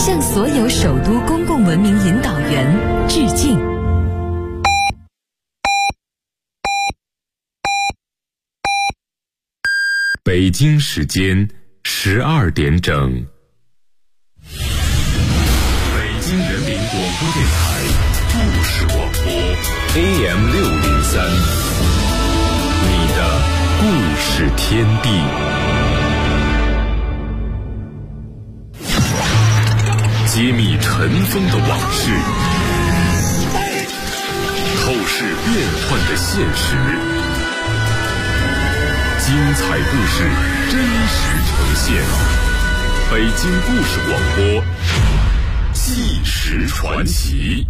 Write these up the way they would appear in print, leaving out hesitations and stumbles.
向所有首都公共文明引导员致敬。 北京时间12点整，北京人民广播电台故事广播 AM603，你的故事天地。揭秘尘封的往事，透视变幻的现实，精彩故事真实呈现。北京故事广播，纪实传奇。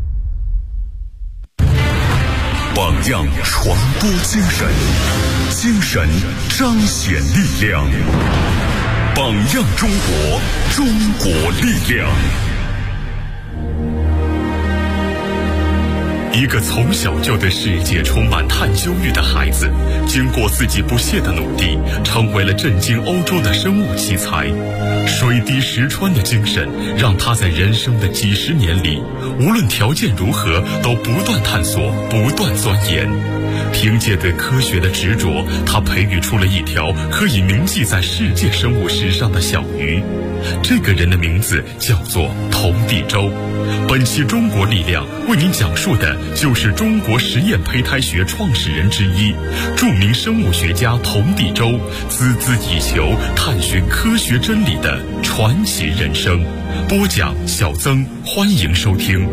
榜样传播精神，精神彰显力量。榜样中国，中国力量。一个从小就对世界充满探究欲的孩子，经过自己不懈的努力，成为了震惊欧洲的生物奇才。水滴石穿的精神，让他在人生的几十年里，无论条件如何，都不断探索，不断钻研。凭借对科学的执着，他培育出了一条可以铭记在世界生物史上的小鱼。这个人的名字叫做童第周。本期中国力量为您讲述的就是中国实验胚胎学创始人之一，著名生物学家童第周孜孜以求探寻科学真理的传奇人生。播讲小曾，欢迎收听。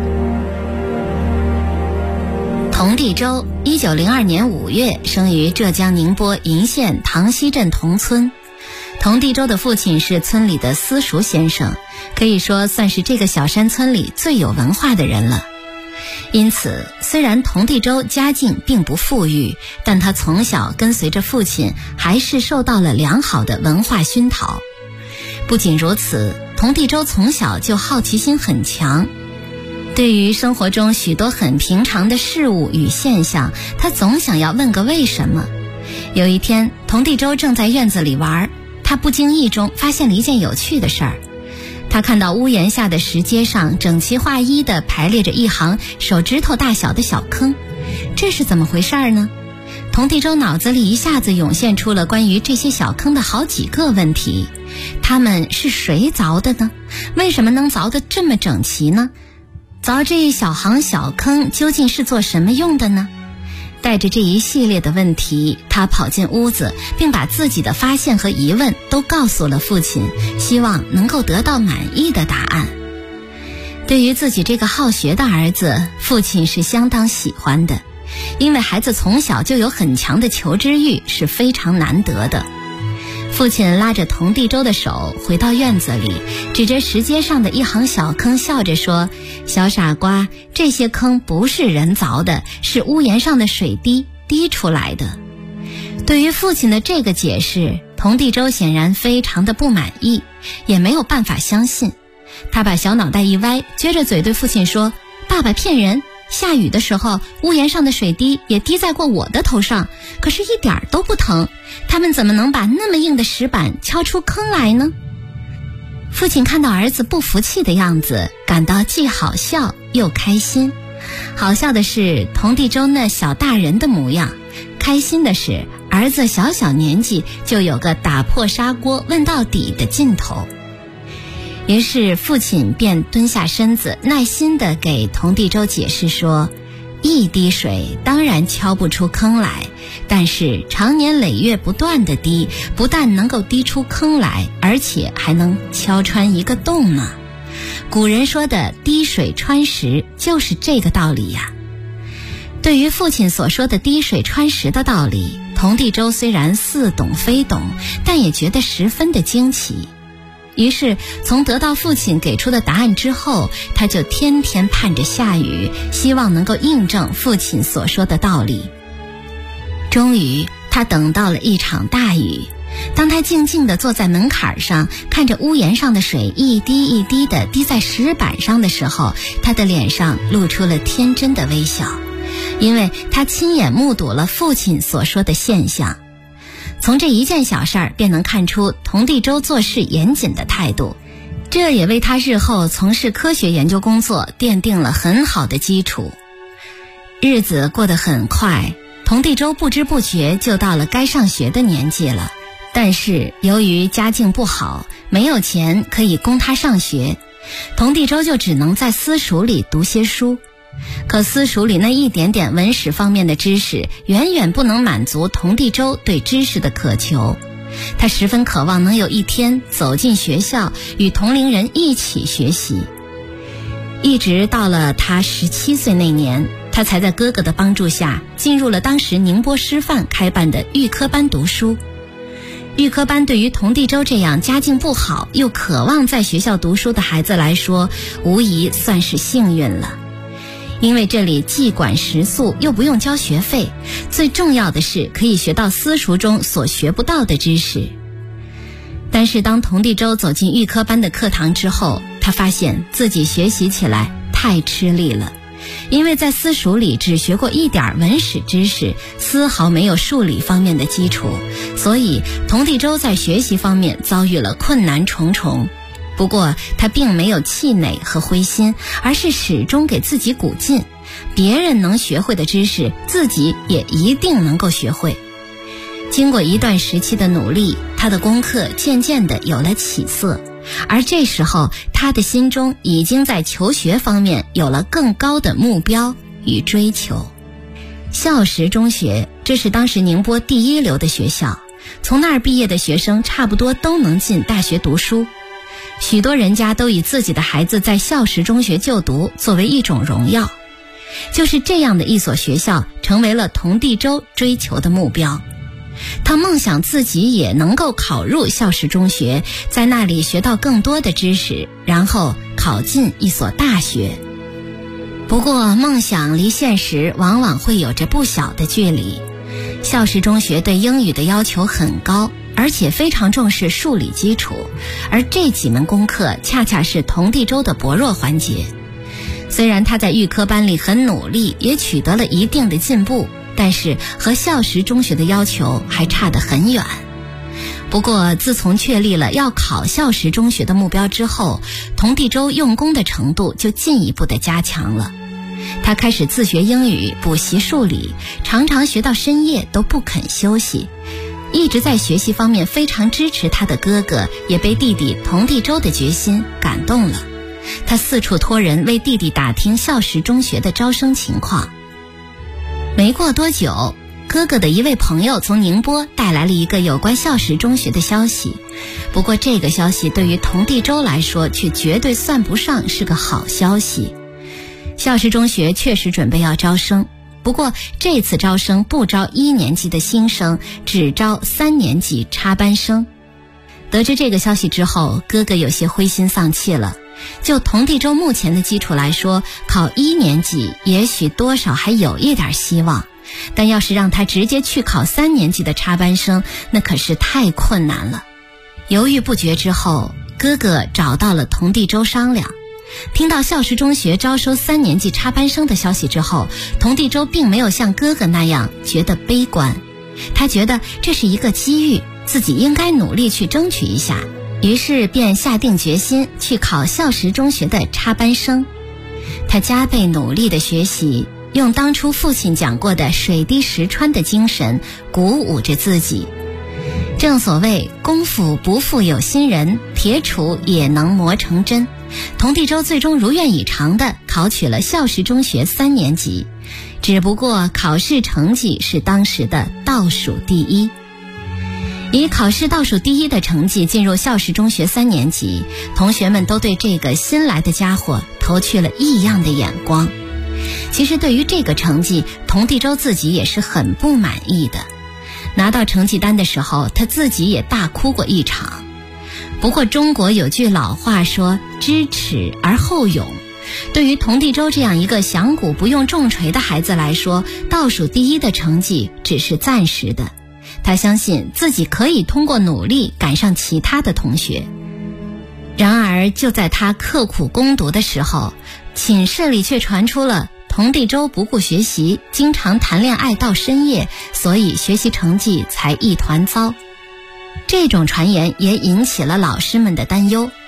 童第周1902年5月生于浙江宁波鄞县塘溪镇同村。童第周的父亲是村里的私塾先生，可以说算是这个小山村里最有文化的人了。因此，虽然童第周家境并不富裕，但他从小跟随着父亲，还是受到了良好的文化熏陶。不仅如此，童第周从小就好奇心很强。对于生活中许多很平常的事物与现象，他总想要问个为什么。有一天，童第周正在院子里玩，他不经意中发现了一件有趣的事儿。他看到屋檐下的石阶上整齐划一地排列着一行手指头大小的小坑，这是怎么回事呢？童第周脑子里一下子涌现出了关于这些小坑的好几个问题：它们是谁凿的呢？为什么能凿得这么整齐呢？凿这一小行小坑究竟是做什么用的呢？带着这一系列的问题，他跑进屋子，并把自己的发现和疑问都告诉了父亲，希望能够得到满意的答案。对于自己这个好学的儿子，父亲是相当喜欢的，因为孩子从小就有很强的求知欲，是非常难得的。父亲拉着童第周的手回到院子里，指着石阶上的一行小坑，笑着说：“小傻瓜，这些坑不是人凿的，是屋檐上的水滴滴出来的。”对于父亲的这个解释，童第周显然非常的不满意，也没有办法相信。他把小脑袋一歪，撅着嘴对父亲说：“爸爸骗人，下雨的时候屋檐上的水滴也滴在过我的头上，可是一点都不疼，他们怎么能把那么硬的石板敲出坑来呢？”父亲看到儿子不服气的样子，感到既好笑又开心。好笑的是童第周那小大人的模样，开心的是儿子小小年纪就有个打破砂锅问到底的劲头。于是父亲便蹲下身子，耐心地给童第周解释说：一滴水当然敲不出坑来，但是长年累月不断地滴，不但能够滴出坑来，而且还能敲穿一个洞呢。古人说的滴水穿石就是这个道理呀。对于父亲所说的滴水穿石的道理，童第周虽然似懂非懂，但也觉得十分的惊奇。于是从得到父亲给出的答案之后，他就天天盼着下雨，希望能够印证父亲所说的道理。终于他等到了一场大雨，当他静静地坐在门槛上，看着屋檐上的水一滴一滴地滴在石板上的时候，他的脸上露出了天真的微笑，因为他亲眼目睹了父亲所说的现象。从这一件小事儿便能看出童第周做事严谨的态度。 这也为他日后从事科学研究工作奠定了很好的基础。日子过得很快，童第周不知不觉就到了该上学的年纪了。但是由于家境不好，没有钱可以供他上学，童第周就只能在私塾里读些书。可私塾里那一点点文史方面的知识，远远不能满足童第周对知识的渴求。他十分渴望能有一天走进学校，与同龄人一起学习。一直到了他17岁那年，他才在哥哥的帮助下进入了当时宁波师范开办的预科班读书。预科班对于童第周这样家境不好又渴望在学校读书的孩子来说，无疑算是幸运了。因为这里既管食宿又不用交学费，最重要的是可以学到私塾中所学不到的知识。但是当童第周走进预科班的课堂之后，他发现自己学习起来太吃力了。因为在私塾里只学过一点文史知识，丝毫没有数理方面的基础，所以童第周在学习方面遭遇了困难重重。不过他并没有气馁和灰心，而是始终给自己鼓劲，别人能学会的知识，自己也一定能够学会。经过一段时期的努力，他的功课渐渐地有了起色，而这时候他的心中已经在求学方面有了更高的目标与追求。孝实中学，这是当时宁波第一流的学校，从那儿毕业的学生差不多都能进大学读书。许多人家都以自己的孩子在孝实中学就读作为一种荣耀。就是这样的一所学校，成为了童第周追求的目标。他梦想自己也能够考入孝实中学，在那里学到更多的知识，然后考进一所大学。不过梦想离现实往往会有着不小的距离。孝实中学对英语的要求很高，而且非常重视数理基础，而这几门功课恰恰是童第周的薄弱环节。虽然他在预科班里很努力，也取得了一定的进步，但是和孝实中学的要求还差得很远。不过自从确立了要考孝实中学的目标之后，童第周用功的程度就进一步的加强了。他开始自学英语，补习数理，常常学到深夜都不肯休息。一直在学习方面非常支持他的哥哥，也被弟弟童第周的决心感动了。他四处托人为弟弟打听孝实中学的招生情况。没过多久，哥哥的一位朋友从宁波带来了一个有关孝实中学的消息。不过这个消息对于童第周来说却绝对算不上是个好消息。孝实中学确实准备要招生，不过这次招生不招1年级的新生，只招3年级插班生。得知这个消息之后，哥哥有些灰心丧气了。就童第周目前的基础来说，考1年级也许多少还有一点希望，但要是让他直接去考3年级的插班生，那可是太困难了。犹豫不决之后，哥哥找到了童第周商量。听到孝实中学招收3年级插班生的消息之后，童第周并没有像哥哥那样觉得悲观，他觉得这是一个机遇，自己应该努力去争取一下，于是便下定决心去考孝实中学的插班生。他加倍努力的学习，用当初父亲讲过的水滴石穿的精神鼓舞着自己。正所谓功夫不负有心人，铁杵也能磨成针。童第周最终如愿以偿地考取了孝实中学3年级，只不过考试成绩是当时的倒数第一。以考试倒数第一的成绩进入孝实中学3年级，同学们都对这个新来的家伙投去了异样的眼光。其实对于这个成绩，童第周自己也是很不满意的。拿到成绩单的时候，他自己也大哭过一场。不过中国有句老话说，知耻而后勇。对于童第周这样一个响鼓不用重锤的孩子来说，倒数第一的成绩只是暂时的。他相信自己可以通过努力赶上其他的同学。然而就在他刻苦攻读的时候，寝室里却传出了童第周不顾学习，经常谈恋爱到深夜，所以学习成绩才一团糟。这种传言也引起了老师们的担忧。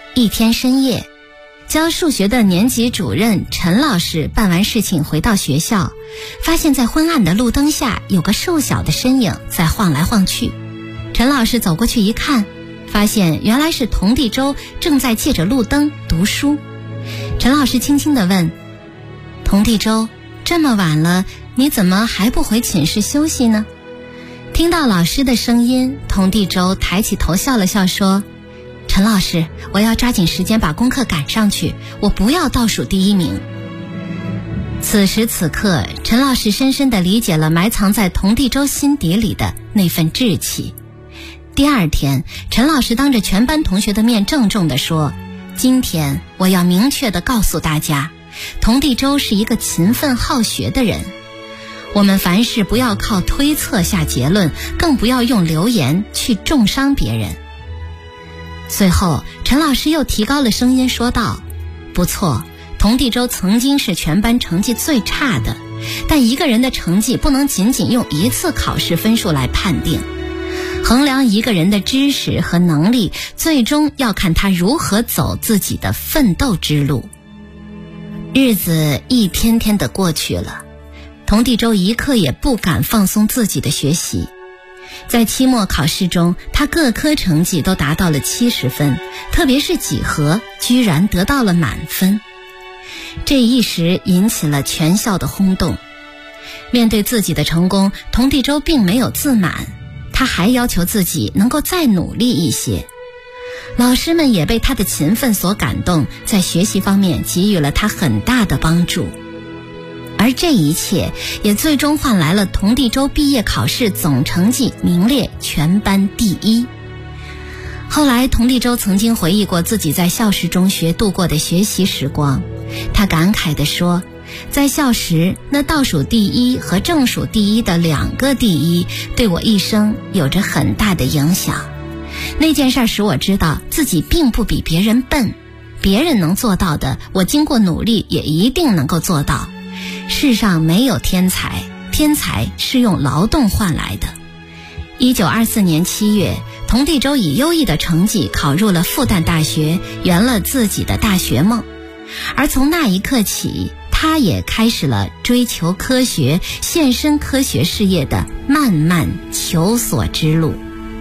一天深夜，教数学的年级主任陈老师办完事情回到学校，发现在昏暗的路灯下有个瘦小的身影在晃来晃去。陈老师走过去一看，发现原来是童第周正在借着路灯读书。陈老师轻轻地问：童第周，这么晚了，你怎么还不回寝室休息呢？听到老师的声音，童第周抬起头笑了笑说：陈老师，我要抓紧时间把功课赶上去，我不要倒数第一名。此时此刻，陈老师深深地理解了埋藏在童第周心底里的那份志气。第二天，陈老师当着全班同学的面郑重地说：今天我要明确地告诉大家，童第周是一个勤奋好学的人。我们凡事不要靠推测下结论，更不要用流言去重伤别人。随后，陈老师又提高了声音说道：不错，童第周曾经是全班成绩最差的，但一个人的成绩不能仅仅用一次考试分数来判定。衡量一个人的知识和能力，最终要看他如何走自己的奋斗之路。日子一天天的过去了，童第周一刻也不敢放松自己的学习。在期末考试中，他各科成绩都达到了70分，特别是几何居然得到了满分。这一时引起了全校的轰动。面对自己的成功，童第周并没有自满，他还要求自己能够再努力一些。老师们也被他的勤奋所感动，在学习方面给予了他很大的帮助。而这一切也最终换来了童第周毕业考试总成绩名列全班第一。后来童第周曾经回忆过自己在校史中学度过的学习时光，他感慨地说，在校时那倒数第一和正数第一的2个第一对我一生有着很大的影响。那件事使我知道自己并不比别人笨，别人能做到的，我经过努力也一定能够做到。世上没有天才，天才是用劳动换来的。1924年7月，童第周以优异的成绩考入了复旦大学，圆了自己的大学梦。而从那一刻起，他也开始了追求科学、献身科学事业的漫漫求索之路。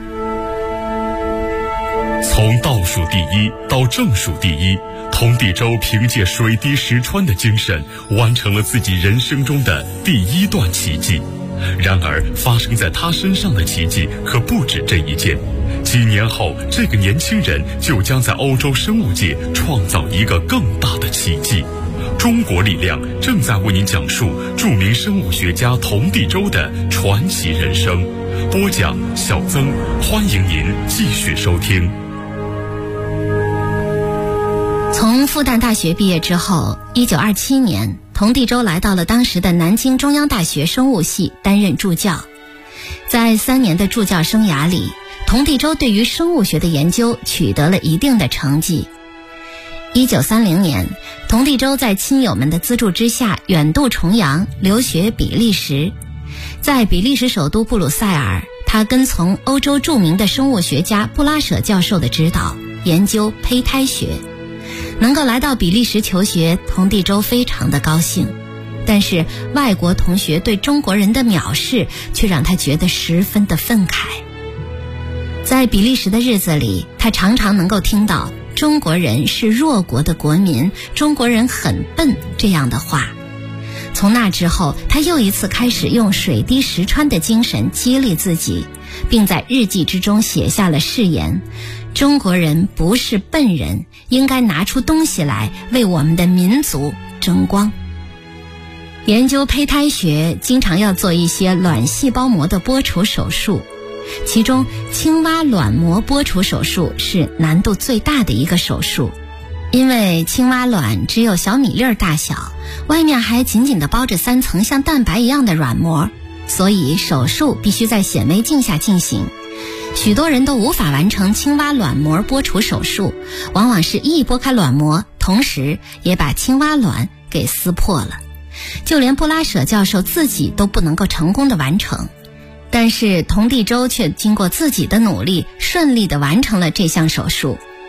从倒数第一到正数第一，童第周凭借水滴石穿的精神，完成了自己人生中的第一段奇迹。然而，发生在他身上的奇迹可不止这一件。几年后，这个年轻人就将在欧洲生物界创造一个更大的奇迹。中国力量正在为您讲述著名生物学家童第周的传奇人生。播讲小曾，欢迎您继续收听。 从复旦大学毕业之后，1927年，童第周来到了当时的南京中央大学生物系担任助教。在3年的助教生涯里，童第周对于生物学的研究取得了一定的成绩。1930年，童第周在亲友们的资助之下远渡重洋，留学比利时。在比利时首都布鲁塞尔，他跟从欧洲著名的生物学家布拉舍教授的指导，研究胚胎学。能够来到比利时求学，童第周非常的高兴，但是外国同学对中国人的藐视却让他觉得十分的愤慨。在比利时的日子里，他常常能够听到中国人是弱国的国民，中国人很笨这样的话。从那之后，他又一次开始用水滴石穿的精神激励自己，并在日记之中写下了誓言：中国人不是笨人，应该拿出东西来为我们的民族争光。研究胚胎学经常要做一些卵细胞膜的剥除手术，其中青蛙卵膜剥除手术是难度最大的一个手术。因为青蛙卵只有小米粒大小，外面还紧紧地包着3层像蛋白一样的软膜，所以手术必须在显微镜下进行。许多人都无法完成青蛙卵膜剥除手术，往往是一剥开卵膜，同时也把青蛙卵给撕破了。就连布拉舍教授自己都不能够成功的完成，但是童第周却经过自己的努力，顺利地完成了这项手术。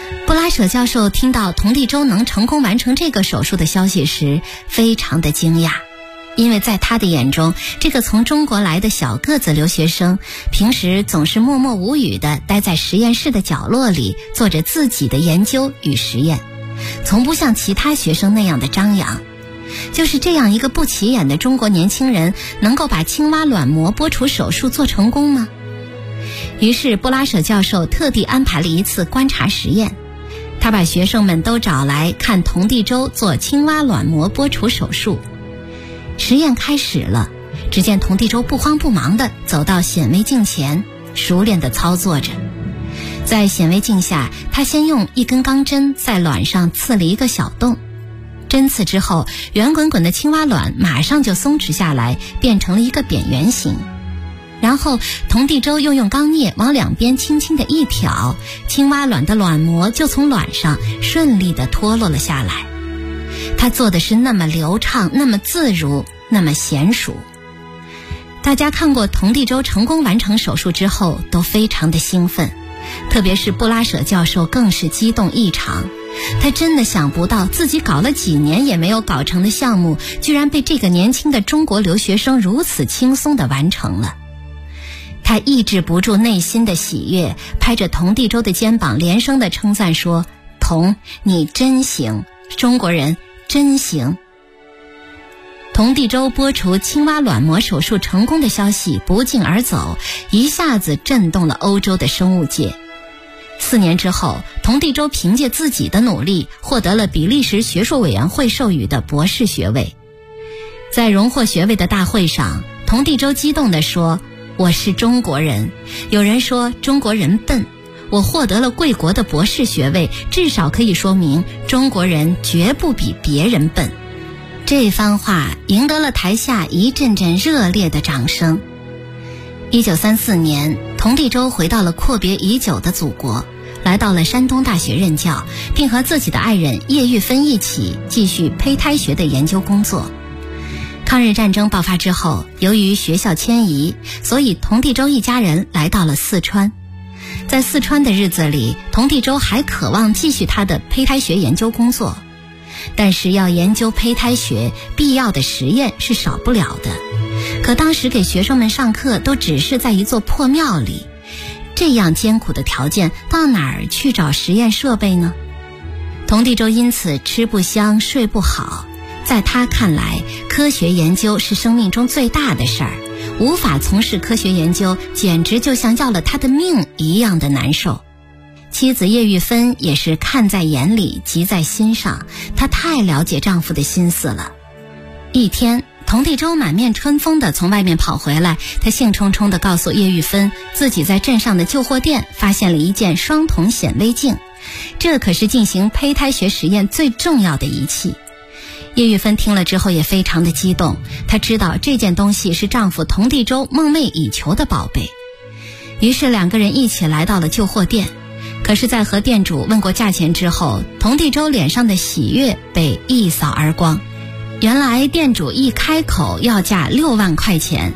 布拉舍教授听到童第周能成功完成这个手术的消息时，非常的惊讶，因为在他的眼中，这个从中国来的小个子留学生，平时总是默默无语地待在实验室的角落里，做着自己的研究与实验，从不像其他学生那样的张扬。就是这样一个不起眼的中国年轻人，能够把青蛙卵膜剥除手术做成功吗？于是布拉舍教授特地安排了一次观察实验，他把学生们都找来看童第周做青蛙卵膜剥除手术。实验开始了，只见童第周不慌不忙地走到显微镜前，熟练地操作着。在显微镜下，他先用一根钢针在卵上刺了一个小洞，针刺之后，圆滚滚的青蛙卵马上就松弛下来，变成了一个扁圆形。然后童第周又用钢镊往两边轻轻地一挑，青蛙卵的卵膜就从卵上顺利地脱落了下来。他做的是那么流畅，那么自如，那么娴熟。大家看过童第周成功完成手术之后都非常的兴奋，特别是布拉舍教授更是激动异常。他真的想不到自己搞了几年也没有搞成的项目，居然被这个年轻的中国留学生如此轻松地完成了。他抑制不住内心的喜悦，拍着童第周的肩膀连声地称赞说：童，你真行，中国人真行。童第周剥除青蛙卵膜手术成功的消息不胫而走，一下子震动了欧洲的生物界。4年之后，童第周凭借自己的努力获得了比利时学术委员会授予的博士学位。在荣获学位的大会上，童第周激动地说：我是中国人，有人说中国人笨，我获得了贵国的博士学位，至少可以说明中国人绝不比别人笨。这番话赢得了台下一阵阵热烈的掌声。1934年，童第周回到了阔别已久的祖国，来到了山东大学任教，并和自己的爱人叶玉芬一起继续胚胎学的研究工作。抗日战争爆发之后，由于学校迁移，所以童第周一家人来到了四川。在四川的日子里，童第周还渴望继续他的胚胎学研究工作，但是要研究胚胎学，必要的实验是少不了的。可当时给学生们上课都只是在一座破庙里，这样艰苦的条件，到哪儿去找实验设备呢？童第周因此吃不香，睡不好。在他看来，科学研究是生命中最大的事儿，无法从事科学研究，简直就像要了他的命一样的难受。妻子叶玉芬也是看在眼里，急在心上，她太了解丈夫的心思了。一天，童第周满面春风地从外面跑回来，他兴冲冲地告诉叶玉芬，自己在镇上的旧货店发现了一件双筒显微镜，这可是进行胚胎学实验最重要的仪器。叶玉芬听了之后也非常的激动，她知道这件东西是丈夫童第周梦寐以求的宝贝。于是两个人一起来到了旧货店，可是在和店主问过价钱之后，童第周脸上的喜悦被一扫而光。原来店主一开口要价6万块钱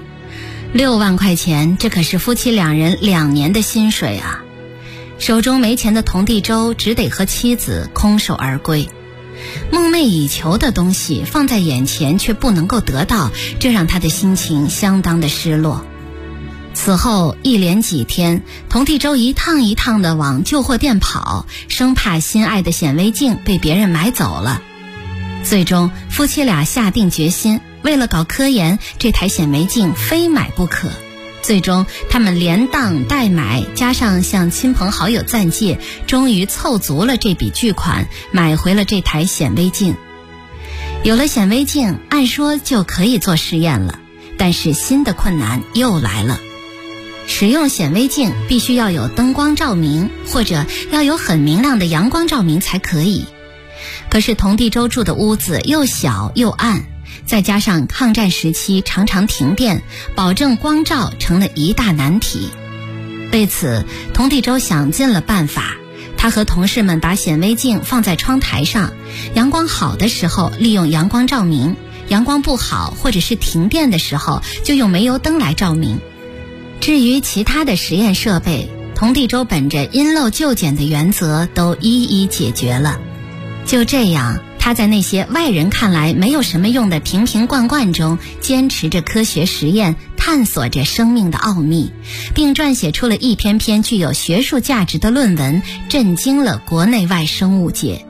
，6万块钱，这可是夫妻两人2年的薪水啊！手中没钱的童第周只得和妻子空手而归。梦寐以求的东西放在眼前却不能够得到，这让他的心情相当的失落。此后一连几天，童第周一趟一趟地往旧货店跑，生怕心爱的显微镜被别人买走了。最终夫妻俩下定决心，为了搞科研，这台显微镜非买不可。最终他们连当带买，加上向亲朋好友暂借，终于凑足了这笔巨款，买回了这台显微镜。有了显微镜，按说就可以做实验了，但是新的困难又来了。使用显微镜必须要有灯光照明，或者要有很明亮的阳光照明才可以。可是童第周住的屋子又小又暗，再加上抗战时期常常停电，保证光照成了一大难题。为此，童第周想尽了办法，他和同事们把显微镜放在窗台上，阳光好的时候利用阳光照明，阳光不好或者是停电的时候就用煤油灯来照明。至于其他的实验设备， 童第周本着因陋就简的原则都一一解决了。就这样，他在那些外人看来没有什么用的瓶瓶罐罐中，坚持着科学实验，探索着生命的奥秘，并撰写出了一篇篇具有学术价值的论文，震惊了国内外生物界。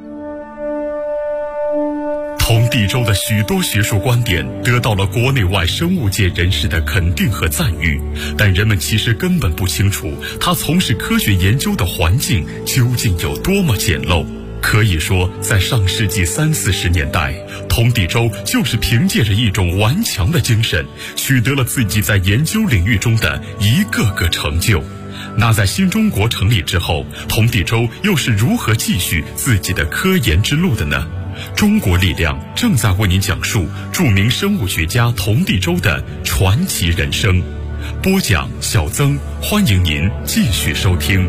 童第周的许多学术观点得到了国内外生物界人士的肯定和赞誉，但人们其实根本不清楚他从事科学研究的环境究竟有多么简陋。可以说，在上世纪30-40年代，童第周就是凭借着一种顽强的精神，取得了自己在研究领域中的一个个成就。那在新中国成立之后，童第周又是如何继续自己的科研之路的呢？中国力量正在为您讲述著名生物学家童第周的传奇人生。播讲小曾，欢迎您继续收听。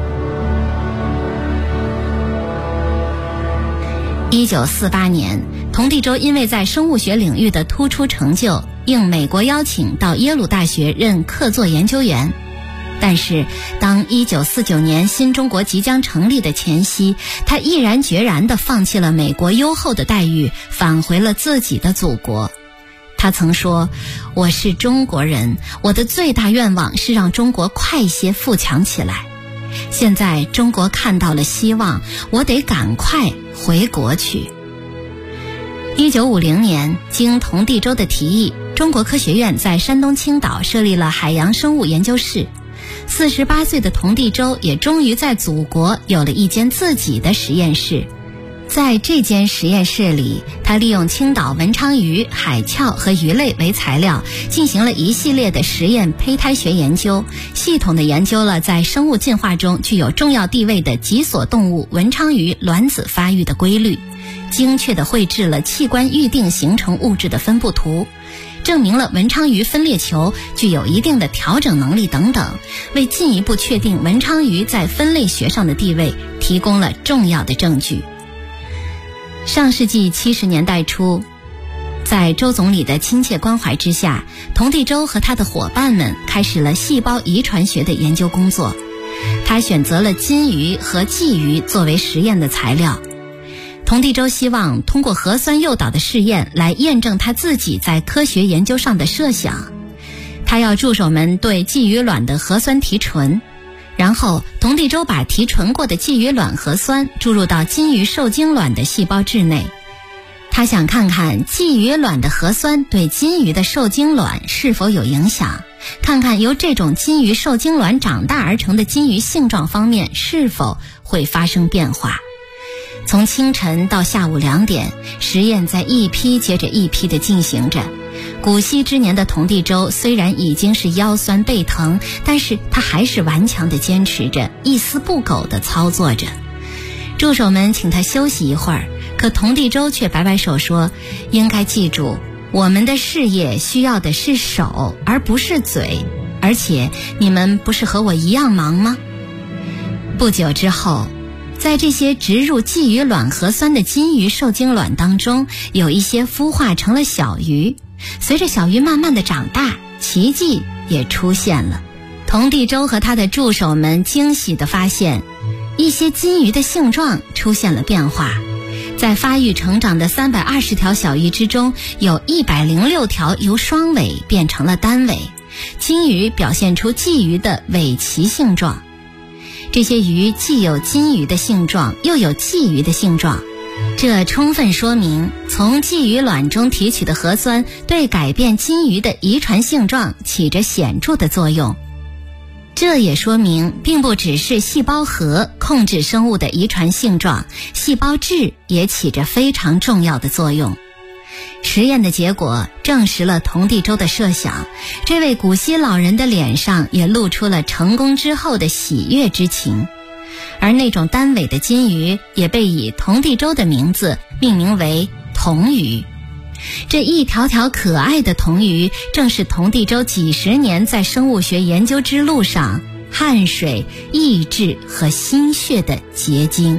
1948年，童第周因为在生物学领域的突出成就，应美国邀请到耶鲁大学任客座研究员。但是当1949年新中国即将成立的前夕，他毅然决然地放弃了美国优厚的待遇，返回了自己的祖国。他曾说，我是中国人，我的最大愿望是让中国快些富强起来。现在中国看到了希望，我得赶快回国去。1950年，经童第周的提议，中国科学院在山东青岛设立了海洋生物研究室。48岁的童第周也终于在祖国有了一间自己的实验室。在这间实验室里，他利用青岛文昌鱼、海鞘和鱼类为材料，进行了一系列的实验胚胎学研究，系统地研究了在生物进化中具有重要地位的脊索动物文昌鱼卵子发育的规律，精确地绘制了器官预定形成物质的分布图，证明了文昌鱼分裂球具有一定的调整能力等等，为进一步确定文昌鱼在分类学上的地位提供了重要的证据。上世纪70年代初，在周总理的亲切关怀之下，童第周和他的伙伴们开始了细胞遗传学的研究工作。他选择了金鱼和鲫鱼作为实验的材料。童第周希望通过核酸诱导的试验来验证他自己在科学研究上的设想。他要助手们对鲫鱼卵的核酸提纯，然后童第周把提纯过的鲫鱼卵核酸注入到金鱼受精卵的细胞质内。他想看看鲫鱼卵的核酸对金鱼的受精卵是否有影响，看看由这种金鱼受精卵长大而成的金鱼性状方面是否会发生变化。从清晨到下午2点，实验在一批接着一批地进行着。古稀之年的童第周虽然已经是腰酸背疼，但是他还是顽强地坚持着，一丝不苟地操作着。助手们请他休息一会儿，可童第周却摆摆手说，应该记住，我们的事业需要的是手而不是嘴，而且你们不是和我一样忙吗？不久之后，在这些植入鲫鱼卵核酸的金鱼受精卵当中，有一些孵化成了小鱼。随着小鱼慢慢的长大，奇迹也出现了。童第周和他的助手们惊喜地发现，一些金鱼的性状出现了变化。在发育成长的320条小鱼之中，有106条由双尾变成了单尾，金鱼表现出鲫鱼的尾鳍性状。这些鱼既有金鱼的性状，又有鲫鱼的性状，这充分说明从鲫鱼卵中提取的核酸对改变金鱼的遗传性状起着显著的作用。这也说明并不只是细胞核控制生物的遗传性状，细胞质也起着非常重要的作用。实验的结果证实了童第周的设想，这位古稀老人的脸上也露出了成功之后的喜悦之情。而那种单尾的金鱼也被以童第周的名字命名为童鱼。这一条条可爱的童鱼，正是童第周几十年在生物学研究之路上汗水、意志和心血的结晶。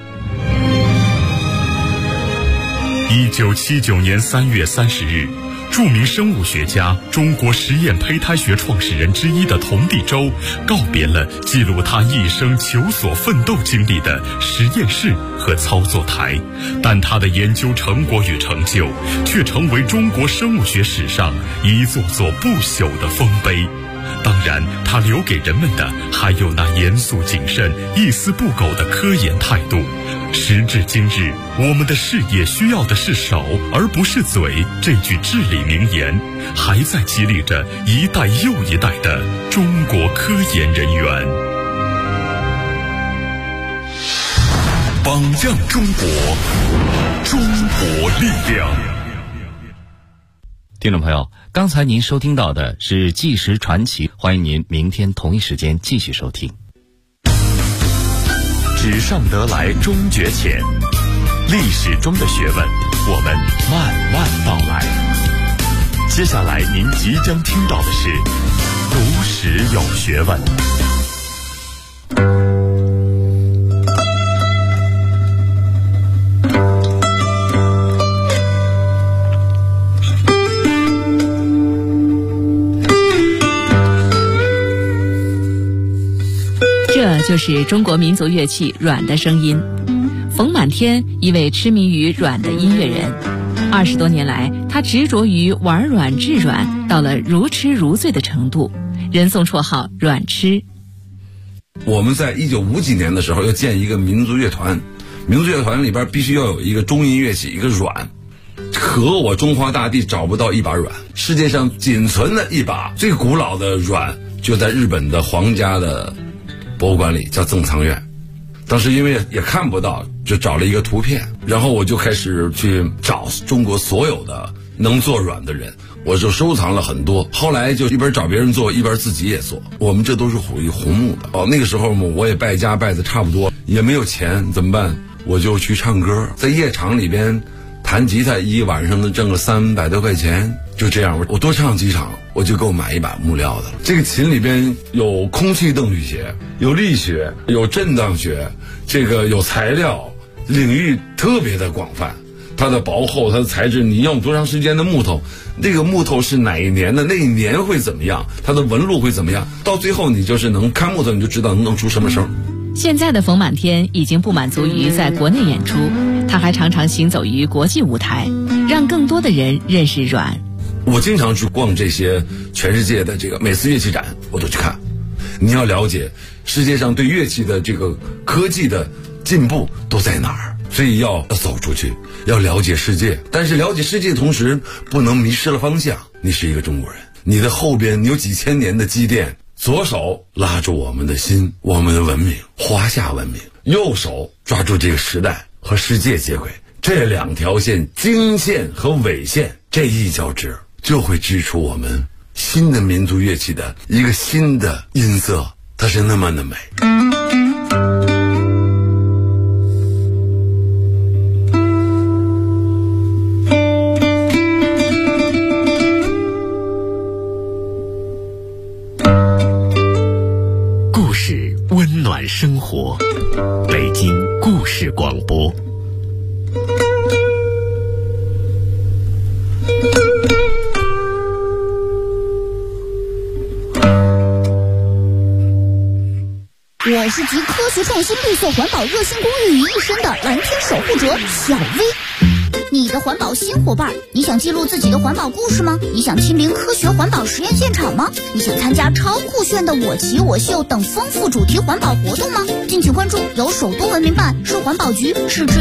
1979年3月30日，著著名生物学家、中国实验胚胎学创始人之一的童第周，告别了记录他一生求索奋斗经历的实验室和操作台，但他的研究成果与成就却成为中国生物学史上一座座不朽的丰碑。当然，他留给人们的还有那严肃谨慎、一丝不苟的科研态度。时至今日，我们的事业需要的是手，而不是嘴。这句至理名言，还在激励着一代又一代的中国科研人员。 榜样中国，中国力量。 听众朋友，刚才您收听到的是纪实传奇，欢迎您明天同一时间继续收听。 纸上得来终觉浅，历史中的学问，我们慢慢道来。接下来您即将听到的是读史有学问。 这就是中国民族乐器阮的声音。冯满天，一位痴迷于阮的音乐人，20多年来，他执着于玩阮制阮，到了如痴如醉的程度，人送绰号阮痴。 我们在1950几年的时候要建一个民族乐团，民族乐团里边必须要有一个中音乐器，一个阮。可我中华大地找不到一把阮，世界上仅存的一把最古老的阮就在日本的皇家的博物馆里，叫赠藏院。当时因为也看不到，就找了一个图片，然后我就开始去找中国所有的能做阮的人，我就收藏了很多。后来就一边找别人做，一边自己也做。我们这都是属于红木的。那个时候我也败家败的差不多，也没有钱，怎么办？我就去唱歌，在夜场里边弹吉他，一晚上能挣个300多块钱。就这样，我多唱几场，我就够买一把木料的了。这个琴里边有空气动力学，有力学，有震荡学，这个有材料，领域特别的广泛。它的薄厚，它的材质，你用多长时间的木头，那个木头是哪一年的，那一年会怎么样，它的纹路会怎么样，到最后你就是能看木头，你就知道能出什么声。 现在的冯满天已经不满足于在国内演出，他还常常行走于国际舞台，让更多的人认识阮。 我经常去逛这些全世界的这个每次乐器展，我都去看。你要了解世界上对乐器的这个科技的进步都在哪儿，所以要走出去，要了解世界。但是了解世界的同时，不能迷失了方向。你是一个中国人，你的后边有几千年的积淀，左手拉住我们的心，我们的文明，华夏文明；右手抓住这个时代和世界接轨。这两条线，经线和纬线，这一交织，就会织出我们新的民族乐器的一个新的音色，它是那么的美。 故事温暖生活，北京故事广播。 我是集科学创新、绿色环保、热心公益于一身的蓝天守护者小薇。你的环保新伙伴，你想记录自己的环保故事吗？你想亲临科学环保实验现场吗？你想参加超酷炫的我骑我秀等丰富主题环保活动吗？敬请关注由首都文明办、市环保局、市